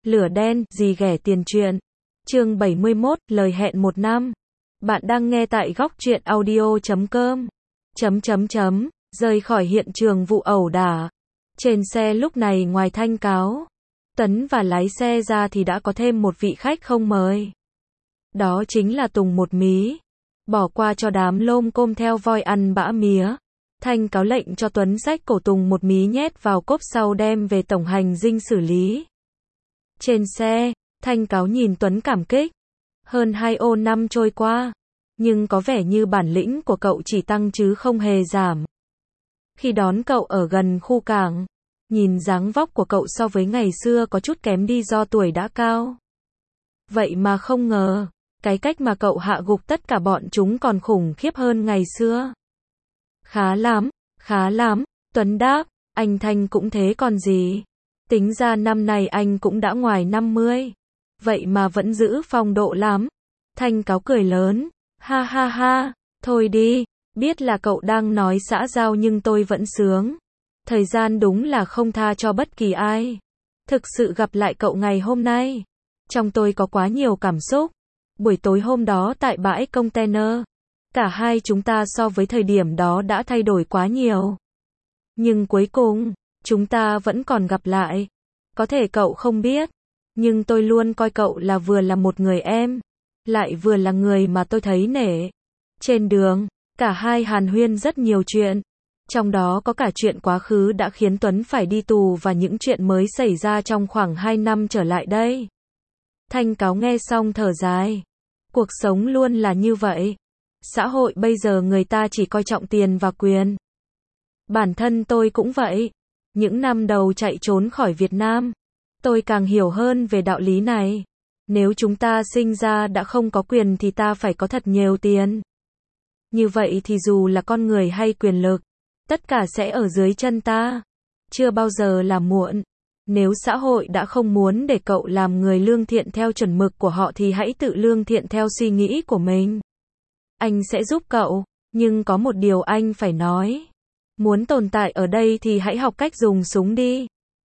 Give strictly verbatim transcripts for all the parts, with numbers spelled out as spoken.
Lửa đen, gì ghẻ tiền truyện. Chương bảy mươi mốt, lời hẹn một năm. Bạn đang nghe tại góc truyện audio chấm com. Chấm chấm chấm, rời khỏi hiện trường vụ ẩu đả. Trên xe lúc này ngoài Thanh Cáo, Tấn và lái xe ra thì đã có thêm một vị khách không mời. Đó chính là Tùng Một Mí. Bỏ qua cho đám lôm côm theo voi ăn bã mía. Thanh Cáo lệnh cho Tuấn xách cổ Tùng Một Mí nhét vào cốp sau đem về tổng hành dinh xử lý. Trên xe, Thanh Cáo nhìn Tuấn cảm kích. Hơn hai ô năm trôi qua, nhưng có vẻ như bản lĩnh của cậu chỉ tăng chứ không hề giảm. Khi đón cậu ở gần khu cảng, nhìn dáng vóc của cậu so với ngày xưa có chút kém đi do tuổi đã cao. Vậy mà không ngờ, cái cách mà cậu hạ gục tất cả bọn chúng còn khủng khiếp hơn ngày xưa. Khá lắm, khá lắm, Tuấn đáp, anh Thanh cũng thế còn gì. Tính ra năm nay anh cũng đã ngoài năm mươi. Vậy mà vẫn giữ phong độ lắm. Thanh Cáo cười lớn, ha ha ha, thôi đi, biết là cậu đang nói xã giao nhưng tôi vẫn sướng. Thời gian đúng là không tha cho bất kỳ ai. Thực sự gặp lại cậu ngày hôm nay, trong tôi có quá nhiều cảm xúc. Buổi tối hôm đó tại bãi container, cả hai chúng ta so với thời điểm đó đã thay đổi quá nhiều. Nhưng cuối cùng, chúng ta vẫn còn gặp lại. Có thể cậu không biết, nhưng tôi luôn coi cậu là vừa là một người em, lại vừa là người mà tôi thấy nể. Trên đường, cả hai hàn huyên rất nhiều chuyện. Trong đó có cả chuyện quá khứ đã khiến Tuấn phải đi tù và những chuyện mới xảy ra trong khoảng hai năm trở lại đây. Thanh Cáo nghe xong thở dài. Cuộc sống luôn là như vậy. Xã hội bây giờ người ta chỉ coi trọng tiền và quyền. Bản thân tôi cũng vậy. Những năm đầu chạy trốn khỏi Việt Nam, tôi càng hiểu hơn về đạo lý này. Nếu chúng ta sinh ra đã không có quyền thì ta phải có thật nhiều tiền. Như vậy thì dù là con người hay quyền lực, tất cả sẽ ở dưới chân ta. Chưa bao giờ là muộn. Nếu xã hội đã không muốn để cậu làm người lương thiện theo chuẩn mực của họ thì hãy tự lương thiện theo suy nghĩ của mình. Anh sẽ giúp cậu, nhưng có một điều anh phải nói. Muốn tồn tại ở đây thì hãy học cách dùng súng đi.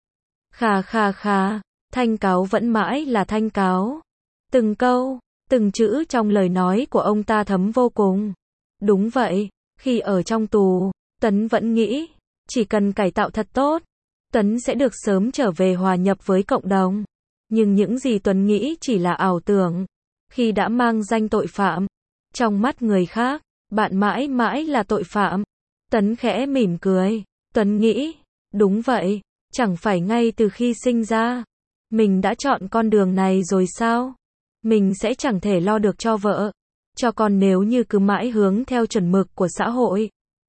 Khà khà khà, Thanh Cáo vẫn mãi là Thanh Cáo. Từng câu, từng chữ trong lời nói của ông ta thấm vô cùng. Đúng vậy, khi ở trong tù, Tuấn vẫn nghĩ, chỉ cần cải tạo thật tốt, Tuấn sẽ được sớm trở về hòa nhập với cộng đồng. Nhưng những gì Tuấn nghĩ chỉ là ảo tưởng. Khi đã mang danh tội phạm, trong mắt người khác, bạn mãi mãi là tội phạm. Tuấn khẽ mỉm cười. Tuấn nghĩ, đúng vậy, chẳng phải ngay từ khi sinh ra, mình đã chọn con đường này rồi sao? Mình sẽ chẳng thể lo được cho vợ, cho con nếu như cứ mãi hướng theo chuẩn mực của xã hội.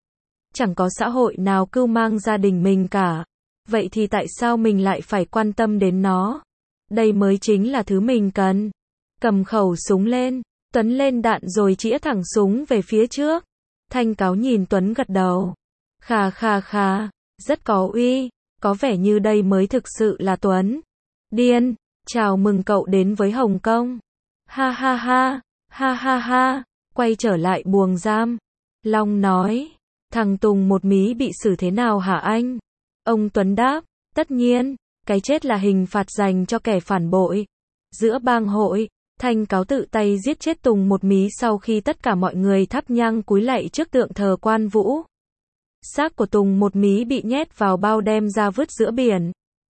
Chẳng có xã hội nào cưu mang gia đình mình cả. Vậy thì tại sao mình lại phải quan tâm đến nó? Đây mới chính là thứ mình cần. Cầm khẩu súng lên, Tuấn lên đạn rồi chĩa thẳng súng về phía trước. Thanh Cáo nhìn Tuấn gật đầu. Khà khà khà, rất có uy, có vẻ như đây mới thực sự là Tuấn. Điên, chào mừng cậu đến với Hồng Kông. Ha ha ha, ha ha ha, quay trở lại buồng giam. Long nói, thằng Tùng Một Mí bị xử thế nào hả anh? Ông Tuấn đáp, tất nhiên, cái chết là hình phạt dành cho kẻ phản bội. Giữa bang hội, Thanh Cáo tự tay giết chết Tùng Một Mí sau khi tất cả mọi người thắp nhang cúi lạy trước tượng thờ Quan Vũ. Xác của Tùng Một Mí bị nhét vào bao đem ra vứt giữa biển.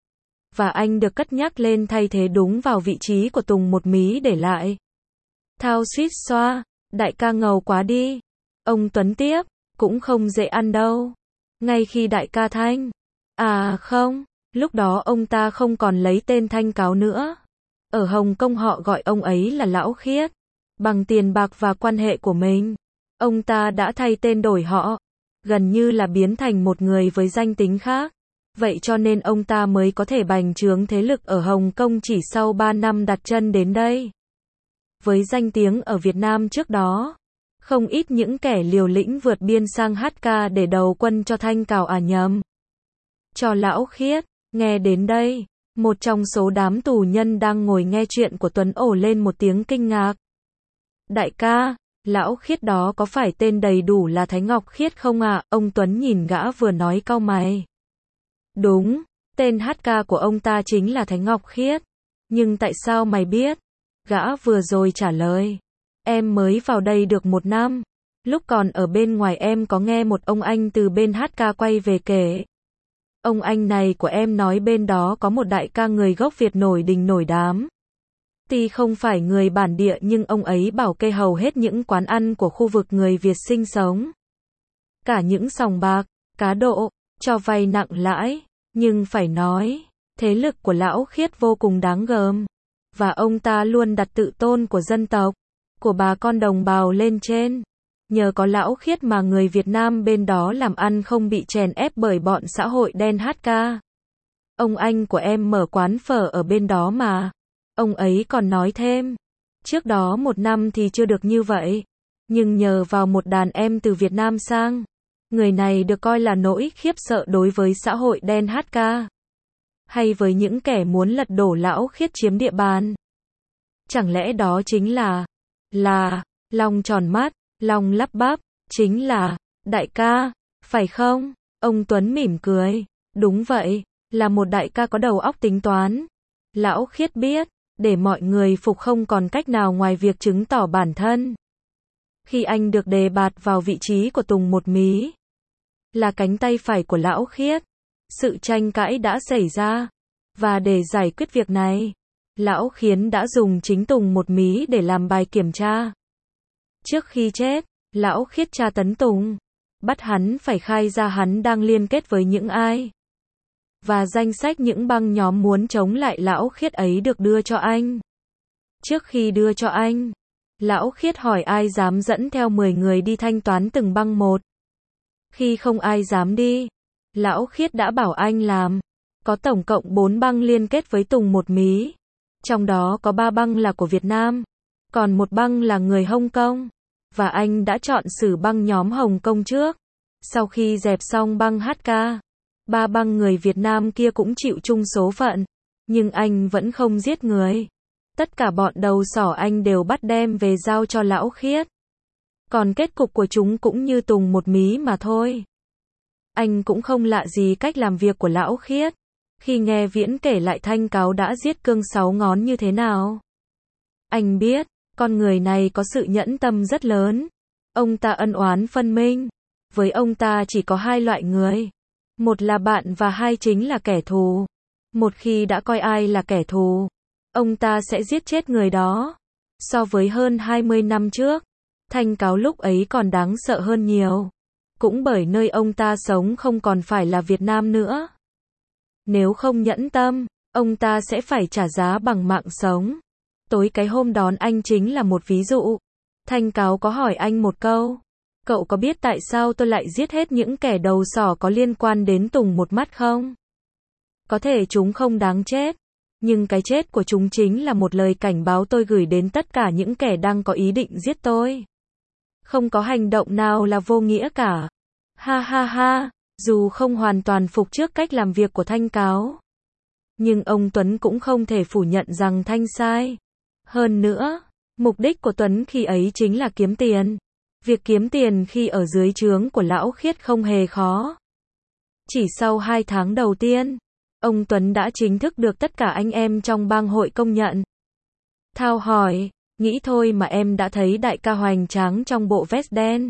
Và anh được cất nhắc lên thay thế đúng vào vị trí của Tùng Một Mí để lại. Thao suýt xoa, đại ca ngầu quá đi. Ông Tuấn tiếp, cũng không dễ ăn đâu. Ngay khi đại ca Thanh, à không, lúc đó ông ta không còn lấy tên Thanh Cáo nữa. Ở Hồng Kông họ gọi ông ấy là Lão Khiết. Bằng tiền bạc và quan hệ của mình, ông ta đã thay tên đổi họ. Gần như là biến thành một người với danh tính khác. Vậy cho nên ông ta mới có thể bành trướng thế lực ở Hồng Kông chỉ sau ba năm đặt chân đến đây. Với danh tiếng ở Việt Nam trước đó, không ít những kẻ liều lĩnh vượt biên sang hát ca để đầu quân cho Thanh Cáo à nhầm. Cho Lão Khiết, nghe đến đây, một trong số đám tù nhân đang ngồi nghe chuyện của Tuấn ồ lên một tiếng kinh ngạc. Đại ca, Lão Khiết đó có phải tên đầy đủ là Thái Ngọc Khiết không ạ? À? Ông Tuấn nhìn gã vừa nói cau mày. Đúng, tên hát ca của ông ta chính là Thái Ngọc Khiết. Nhưng tại sao mày biết? Gã vừa rồi trả lời. Em mới vào đây được một năm. Lúc còn ở bên ngoài em có nghe một ông anh từ bên hát ca quay về kể. Ông anh này của em nói bên đó có một đại ca người gốc Việt nổi đình nổi đám. Tuy không phải người bản địa nhưng ông ấy bảo kê hầu hết những quán ăn của khu vực người Việt sinh sống. Cả những sòng bạc, cá độ, cho vay nặng lãi. Nhưng phải nói, thế lực của lão Khiết vô cùng đáng gờm. Và ông ta luôn đặt tự tôn của dân tộc, của bà con đồng bào lên trên. Nhờ có lão Khiết mà người Việt Nam bên đó làm ăn không bị chèn ép bởi bọn xã hội đen hát ca. Ông anh của em mở quán phở ở bên đó mà. Ông ấy còn nói thêm, trước đó một năm thì chưa được như vậy. Nhưng nhờ vào một đàn em từ Việt Nam sang, người này được coi là nỗi khiếp sợ đối với xã hội đen hát ca. Hay với những kẻ muốn lật đổ lão Khiết chiếm địa bàn. Chẳng lẽ đó chính là, là, Long tròn mắt, Long lắp bắp, chính là, đại ca, phải không? Ông Tuấn mỉm cười, đúng vậy, là một đại ca có đầu óc tính toán. Lão Khiết biết, để mọi người phục không còn cách nào ngoài việc chứng tỏ bản thân. Khi anh được đề bạt vào vị trí của Tùng Một Mí, là cánh tay phải của lão Khiết, sự tranh cãi đã xảy ra. Và để giải quyết việc này, lão Khiến đã dùng chính Tùng Một Mí để làm bài kiểm tra. Trước khi chết, lão Khiết tra tấn Tùng, bắt hắn phải khai ra hắn đang liên kết với những ai. Và danh sách những băng nhóm muốn chống lại lão Khiết ấy được đưa cho anh. Trước khi đưa cho anh, lão Khiết hỏi ai dám dẫn theo mười người đi thanh toán từng băng một. Khi không ai dám đi, lão Khiết đã bảo anh làm. Có tổng cộng bốn băng liên kết với Tùng Một Mí. Trong đó có ba băng là của Việt Nam, còn một băng là người Hồng Kông. Và anh đã chọn xử băng nhóm Hồng Kông trước. Sau khi dẹp xong băng hát ca, ba băng người Việt Nam kia cũng chịu chung số phận. Nhưng anh vẫn không giết người. Tất cả bọn đầu sỏ anh đều bắt đem về giao cho lão Khiết. Còn kết cục của chúng cũng như Tùng Một Mí mà thôi. Anh cũng không lạ gì cách làm việc của lão Khiết. Khi nghe Viễn kể lại Thanh Cáo đã giết Cương Sáu Ngón như thế nào. Anh biết, con người này có sự nhẫn tâm rất lớn. Ông ta ân oán phân minh. Với ông ta chỉ có hai loại người. Một là bạn và hai chính là kẻ thù. Một khi đã coi ai là kẻ thù, ông ta sẽ giết chết người đó. So với hơn hai mươi năm trước, Thanh Cáo lúc ấy còn đáng sợ hơn nhiều. Cũng bởi nơi ông ta sống không còn phải là Việt Nam nữa. Nếu không nhẫn tâm, ông ta sẽ phải trả giá bằng mạng sống. Tối cái hôm đón anh chính là một ví dụ. Thanh Cáo có hỏi anh một câu. Cậu có biết tại sao tôi lại giết hết những kẻ đầu sỏ có liên quan đến Tùng Một Mắt không? Có thể chúng không đáng chết. Nhưng cái chết của chúng chính là một lời cảnh báo tôi gửi đến tất cả những kẻ đang có ý định giết tôi. Không có hành động nào là vô nghĩa cả. Ha ha ha. Dù không hoàn toàn phục trước cách làm việc của Thanh Cáo, nhưng ông Tuấn cũng không thể phủ nhận rằng Thanh sai. Hơn nữa, mục đích của Tuấn khi ấy chính là kiếm tiền. Việc kiếm tiền khi ở dưới trướng của lão Khiết không hề khó. Chỉ sau hai tháng đầu tiên, ông Tuấn đã chính thức được tất cả anh em trong bang hội công nhận. Thao hỏi, nghĩ thôi mà em đã thấy đại ca hoành tráng trong bộ vest đen,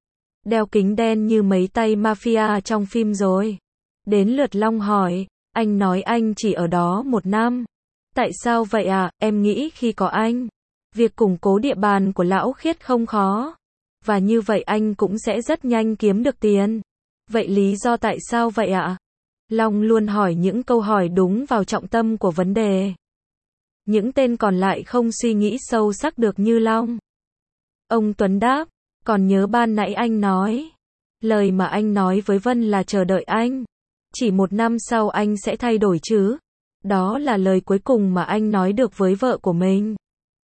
đeo kính đen như mấy tay mafia trong phim rồi. Đến lượt Long hỏi, anh nói anh chỉ ở đó một năm. Tại sao vậy à? Em nghĩ khi có anh, việc củng cố địa bàn của lão Khiết không khó. Và như vậy anh cũng sẽ rất nhanh kiếm được tiền. Vậy lý do tại sao vậy ạ? Long luôn hỏi những câu hỏi đúng vào trọng tâm của vấn đề. Những tên còn lại không suy nghĩ sâu sắc được như Long. Ông Tuấn đáp, còn nhớ ban nãy anh nói. Lời mà anh nói với Vân là chờ đợi anh. Chỉ một năm sau anh sẽ thay đổi chứ. Đó là lời cuối cùng mà anh nói được với vợ của mình.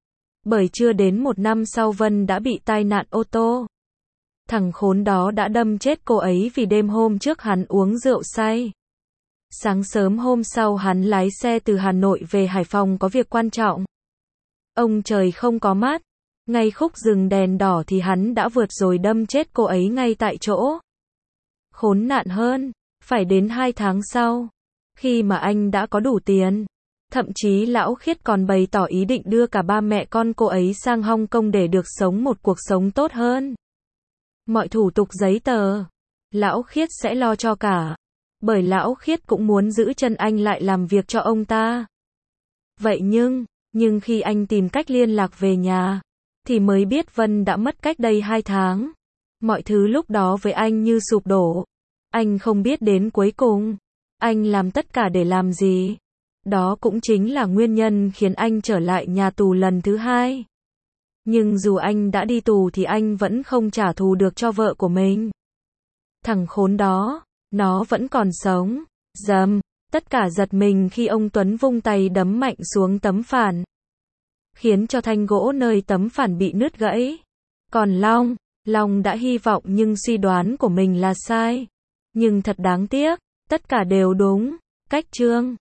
Bởi chưa đến một năm sau Vân đã bị tai nạn ô tô. Thằng khốn đó đã đâm chết cô ấy vì đêm hôm trước hắn uống rượu say. Sáng sớm hôm sau hắn lái xe từ Hà Nội về Hải Phòng có việc quan trọng. Ông trời không có mắt. Ngay khúc dừng đèn đỏ thì hắn đã vượt rồi đâm chết cô ấy ngay tại chỗ. Khốn nạn hơn, phải đến hai tháng sau, khi mà anh đã có đủ tiền, Thậm chí Lão Khiết còn bày tỏ ý định đưa cả ba mẹ con cô ấy sang Hong Kong để được sống một cuộc sống tốt hơn. Mọi thủ tục giấy tờ, Lão Khiết sẽ lo cho cả. Bởi Lão Khiết cũng muốn giữ chân anh lại làm việc cho ông ta. Vậy nhưng, nhưng khi anh tìm cách liên lạc về nhà, thì mới biết Vân đã mất cách đây hai tháng. Mọi thứ lúc đó với anh như sụp đổ. Anh không biết đến cuối cùng, anh làm tất cả để làm gì. Đó cũng chính là nguyên nhân khiến anh trở lại nhà tù lần thứ hai. Nhưng dù anh đã đi tù thì anh vẫn không trả thù được cho vợ của mình. Thằng khốn đó, nó vẫn còn sống. Dầm, tất cả giật mình khi ông Tuấn vung tay đấm mạnh xuống tấm phản, khiến cho thanh gỗ nơi tấm phản bị nứt gãy. Còn Long, Long đã hy vọng nhưng suy đoán của mình là sai. Nhưng thật đáng tiếc, tất cả đều đúng. Cách chương